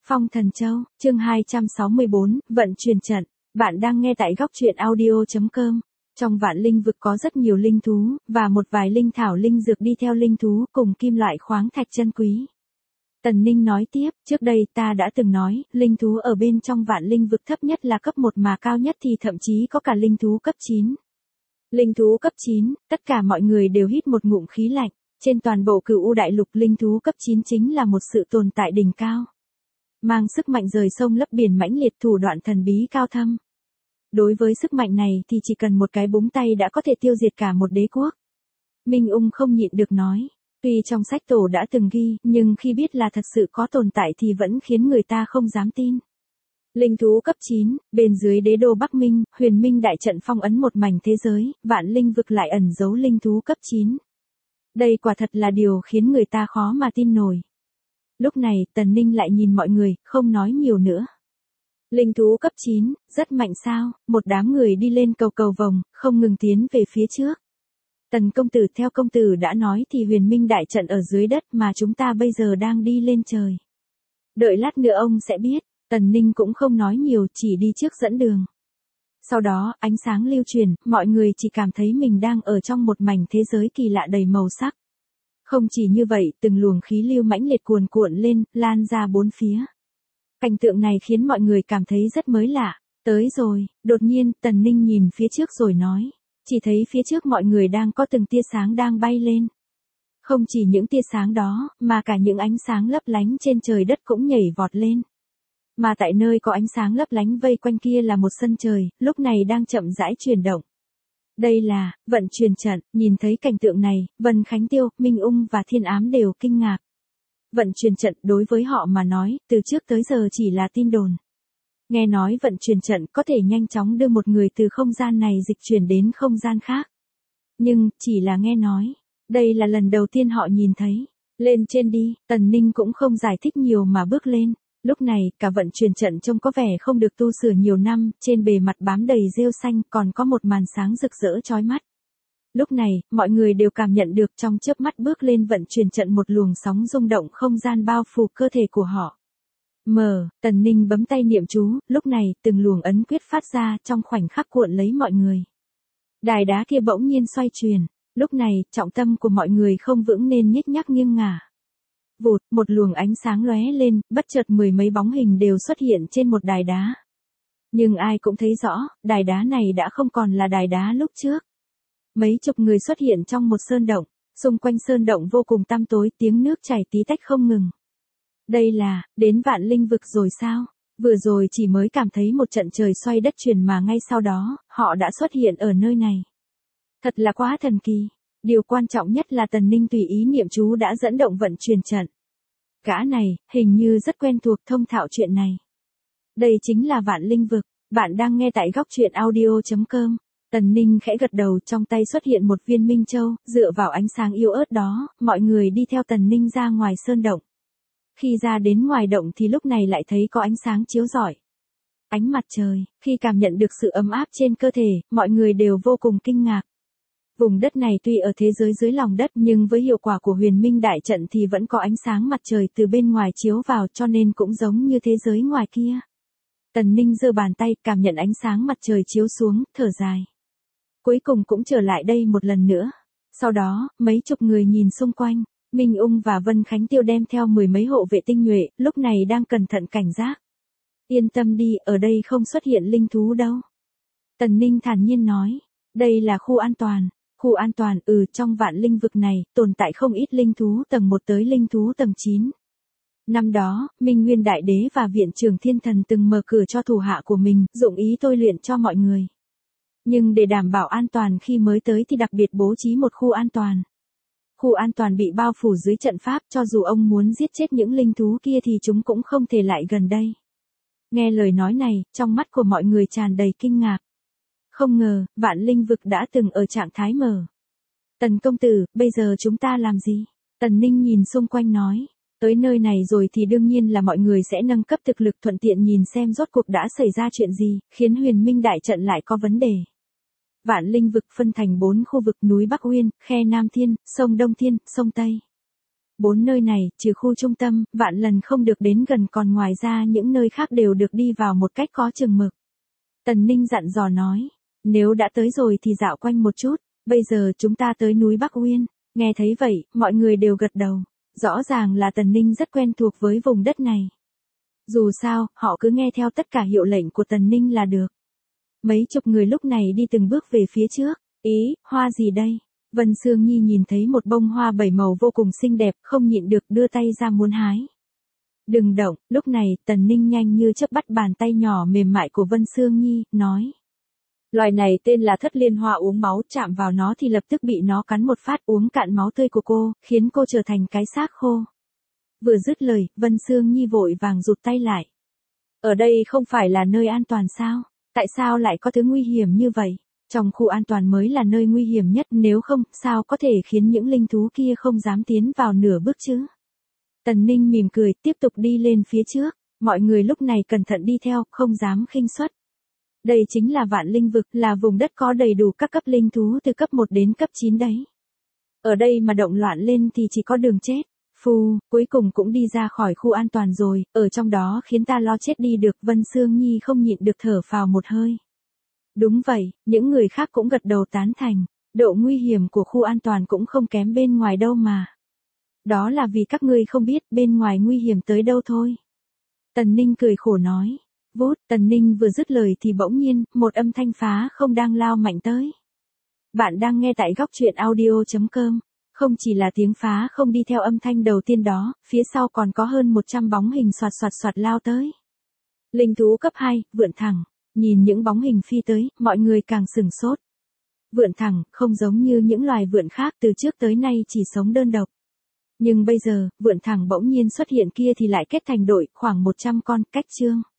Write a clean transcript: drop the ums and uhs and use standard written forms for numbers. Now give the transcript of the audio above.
Phong Thần Châu, chương 264, vận chuyển trận. Bạn đang nghe tại góc truyện audio.com. Trong vạn linh vực có rất nhiều linh thú, và một vài linh thảo linh dược đi theo linh thú cùng kim loại khoáng thạch chân quý. Tần Ninh nói tiếp, trước đây ta đã từng nói, linh thú ở bên trong vạn linh vực thấp nhất là cấp 1 mà cao nhất thì thậm chí có cả linh thú cấp 9. Linh thú cấp 9, tất cả mọi người đều hít một ngụm khí lạnh. Trên toàn bộ Cửu U đại lục linh thú cấp 9 chính là một sự tồn tại đỉnh cao. Mang sức mạnh rời sông lấp biển mãnh liệt, thủ đoạn thần bí cao thâm. Đối với sức mạnh này thì chỉ cần một cái búng tay đã có thể tiêu diệt cả một đế quốc. Minh Ung không nhịn được nói, tuy trong sách tổ đã từng ghi, nhưng khi biết là thật sự có tồn tại thì vẫn khiến người ta không dám tin. Linh thú cấp 9, bên dưới đế đô Bắc Minh, Huyền Minh đại trận phong ấn một mảnh thế giới, vạn linh vực lại ẩn giấu linh thú cấp 9. Đây quả thật là điều khiến người ta khó mà tin nổi. Lúc này, Tần Ninh lại nhìn mọi người, không nói nhiều nữa. Linh thú cấp 9, rất mạnh sao? Một đám người đi lên cầu vòng, không ngừng tiến về phía trước. Tần công tử, theo công tử đã nói thì Huyền Minh đại trận ở dưới đất mà chúng ta bây giờ đang đi lên trời. Đợi lát nữa ông sẽ biết. Tần Ninh cũng không nói nhiều, chỉ đi trước dẫn đường. Sau đó, ánh sáng lưu truyền, mọi người chỉ cảm thấy mình đang ở trong một mảnh thế giới kỳ lạ đầy màu sắc. Không chỉ như vậy, từng luồng khí lưu mãnh liệt cuồn cuộn lên, lan ra bốn phía. Cảnh tượng này khiến mọi người cảm thấy rất mới lạ. Tới rồi, đột nhiên, Tần Ninh nhìn phía trước rồi nói. Chỉ thấy phía trước mọi người đang có từng tia sáng đang bay lên. Không chỉ những tia sáng đó, mà cả những ánh sáng lấp lánh trên trời đất cũng nhảy vọt lên. Mà tại nơi có ánh sáng lấp lánh vây quanh kia là một sân trời, lúc này đang chậm rãi chuyển động. Đây là, vận chuyển trận, nhìn thấy cảnh tượng này, Vân Khánh Tiêu, Minh Ung và Thiên Ám đều kinh ngạc. Vận chuyển trận đối với họ mà nói, từ trước tới giờ chỉ là tin đồn. Nghe nói vận chuyển trận có thể nhanh chóng đưa một người từ không gian này dịch chuyển đến không gian khác. Nhưng, chỉ là nghe nói, đây là lần đầu tiên họ nhìn thấy. Lên trên đi, Tần Ninh cũng không giải thích nhiều mà bước lên. Lúc này, cả vận chuyển trận trông có vẻ không được tu sửa nhiều năm, trên bề mặt bám đầy rêu xanh còn có một màn sáng rực rỡ chói mắt. Lúc này, mọi người đều cảm nhận được trong chớp mắt bước lên vận chuyển trận một luồng sóng rung động không gian bao phủ cơ thể của họ. Tần Ninh bấm tay niệm chú, lúc này, từng luồng ấn quyết phát ra trong khoảnh khắc cuộn lấy mọi người. Đài đá kia bỗng nhiên xoay chuyển, lúc này, trọng tâm của mọi người không vững nên nhích nhác nghiêng ngả. Vụt, một luồng ánh sáng lóe lên, bất chợt mười mấy bóng hình đều xuất hiện trên một đài đá. Nhưng ai cũng thấy rõ, đài đá này đã không còn là đài đá lúc trước. Mấy chục người xuất hiện trong một sơn động, xung quanh sơn động vô cùng tăm tối, tiếng nước chảy tí tách không ngừng. Đây là, đến vạn linh vực rồi sao? Vừa rồi chỉ mới cảm thấy một trận trời xoay đất chuyển mà ngay sau đó, họ đã xuất hiện ở nơi này. Thật là quá thần kỳ. Điều quan trọng nhất là Tần Ninh tùy ý niệm chú đã dẫn động vận chuyển trận. Gã này, hình như rất quen thuộc thông thạo chuyện này. Đây chính là vạn linh vực, bạn đang nghe tại góc truyện audio.com. Tần Ninh khẽ gật đầu, trong tay xuất hiện một viên minh châu, dựa vào ánh sáng yếu ớt đó, mọi người đi theo Tần Ninh ra ngoài sơn động. Khi ra đến ngoài động thì lúc này lại thấy có ánh sáng chiếu rọi. Ánh mặt trời, khi cảm nhận được sự ấm áp trên cơ thể, mọi người đều vô cùng kinh ngạc. Vùng đất này tuy ở thế giới dưới lòng đất nhưng với hiệu quả của Huyền Minh đại trận thì vẫn có ánh sáng mặt trời từ bên ngoài chiếu vào cho nên cũng giống như thế giới ngoài kia. Tần Ninh giơ bàn tay cảm nhận ánh sáng mặt trời chiếu xuống, thở dài. Cuối cùng cũng trở lại đây một lần nữa. Sau đó, mấy chục người nhìn xung quanh, Minh Ung và Vân Khánh Tiêu đem theo mười mấy hộ vệ tinh nhuệ, lúc này đang cẩn thận cảnh giác. Yên tâm đi, ở đây không xuất hiện linh thú đâu. Tần Ninh thản nhiên nói, đây là khu an toàn. Khu an toàn, trong vạn linh vực này, tồn tại không ít linh thú tầng 1 tới linh thú tầng 9. Năm đó, Minh Nguyên Đại Đế và Viện Trưởng Thiên Thần từng mở cửa cho thủ hạ của mình, dụng ý tôi luyện cho mọi người. Nhưng để đảm bảo an toàn khi mới tới thì đặc biệt bố trí một khu an toàn. Khu an toàn bị bao phủ dưới trận pháp, cho dù ông muốn giết chết những linh thú kia thì chúng cũng không thể lại gần đây. Nghe lời nói này, trong mắt của mọi người tràn đầy kinh ngạc. Không ngờ, vạn linh vực đã từng ở trạng thái mở. Tần công tử, bây giờ chúng ta làm gì? Tần Ninh nhìn xung quanh nói. Tới nơi này rồi thì đương nhiên là mọi người sẽ nâng cấp thực lực, thuận tiện nhìn xem rốt cuộc đã xảy ra chuyện gì, khiến Huyền Minh đại trận lại có vấn đề. Vạn linh vực phân thành 4 khu vực: núi Bắc Uyên, khe Nam Thiên, sông Đông Thiên, sông Tây. 4 nơi này, trừ khu trung tâm, vạn lần không được đến gần, còn ngoài ra những nơi khác đều được đi vào một cách có chừng mực. Tần Ninh dặn dò nói, nếu đã tới rồi thì dạo quanh một chút, bây giờ chúng ta tới núi Bắc Uyên. Nghe thấy vậy, mọi người đều gật đầu. Rõ ràng là Tần Ninh rất quen thuộc với vùng đất này. Dù sao, họ cứ nghe theo tất cả hiệu lệnh của Tần Ninh là được. Mấy chục người lúc này đi từng bước về phía trước. Ý, hoa gì đây? Vân Sương Nhi nhìn thấy một bông hoa 7 màu vô cùng xinh đẹp, không nhịn được đưa tay ra muốn hái. Đừng động, lúc này Tần Ninh nhanh như chớp bắt bàn tay nhỏ mềm mại của Vân Sương Nhi, nói. Loài này tên là thất liên hoa uống máu, chạm vào nó thì lập tức bị nó cắn một phát uống cạn máu tươi của cô, khiến cô trở thành cái xác khô. Vừa dứt lời, Vân Sương Nhi vội vàng rụt tay lại. Ở đây không phải là nơi an toàn sao? Tại sao lại có thứ nguy hiểm như vậy? Trong khu an toàn mới là nơi nguy hiểm nhất, nếu không, sao có thể khiến những linh thú kia không dám tiến vào nửa bước chứ? Tần Ninh mỉm cười, tiếp tục đi lên phía trước. Mọi người lúc này cẩn thận đi theo, không dám khinh suất. Đây chính là Vạn Linh Vực, là vùng đất có đầy đủ các cấp linh thú từ cấp 1 đến cấp 9 đấy. Ở đây mà động loạn lên thì chỉ có đường chết. Phù, cuối cùng cũng đi ra khỏi khu an toàn rồi, ở trong đó khiến ta lo chết đi được. Vân Sương Nhi không nhịn được thở phào một hơi. Đúng vậy, những người khác cũng gật đầu tán thành. Độ nguy hiểm của khu an toàn cũng không kém bên ngoài đâu mà. Đó là vì các ngươi không biết bên ngoài nguy hiểm tới đâu thôi. Tần Ninh cười khổ nói. Vút, Tần Ninh vừa dứt lời thì bỗng nhiên, một âm thanh phá không đang lao mạnh tới. Bạn đang nghe tại góc truyện audio.com. Không chỉ là tiếng phá không đi theo âm thanh đầu tiên đó, phía sau còn có hơn 100 bóng hình xoạt xoạt xoạt lao tới. Linh thú cấp 2, vượn thẳng. Nhìn những bóng hình phi tới, mọi người càng sửng sốt. Vượn thẳng, không giống như những loài vượn khác từ trước tới nay chỉ sống đơn độc. Nhưng bây giờ, vượn thẳng bỗng nhiên xuất hiện kia thì lại kết thành đội, khoảng 100 con, cách chương.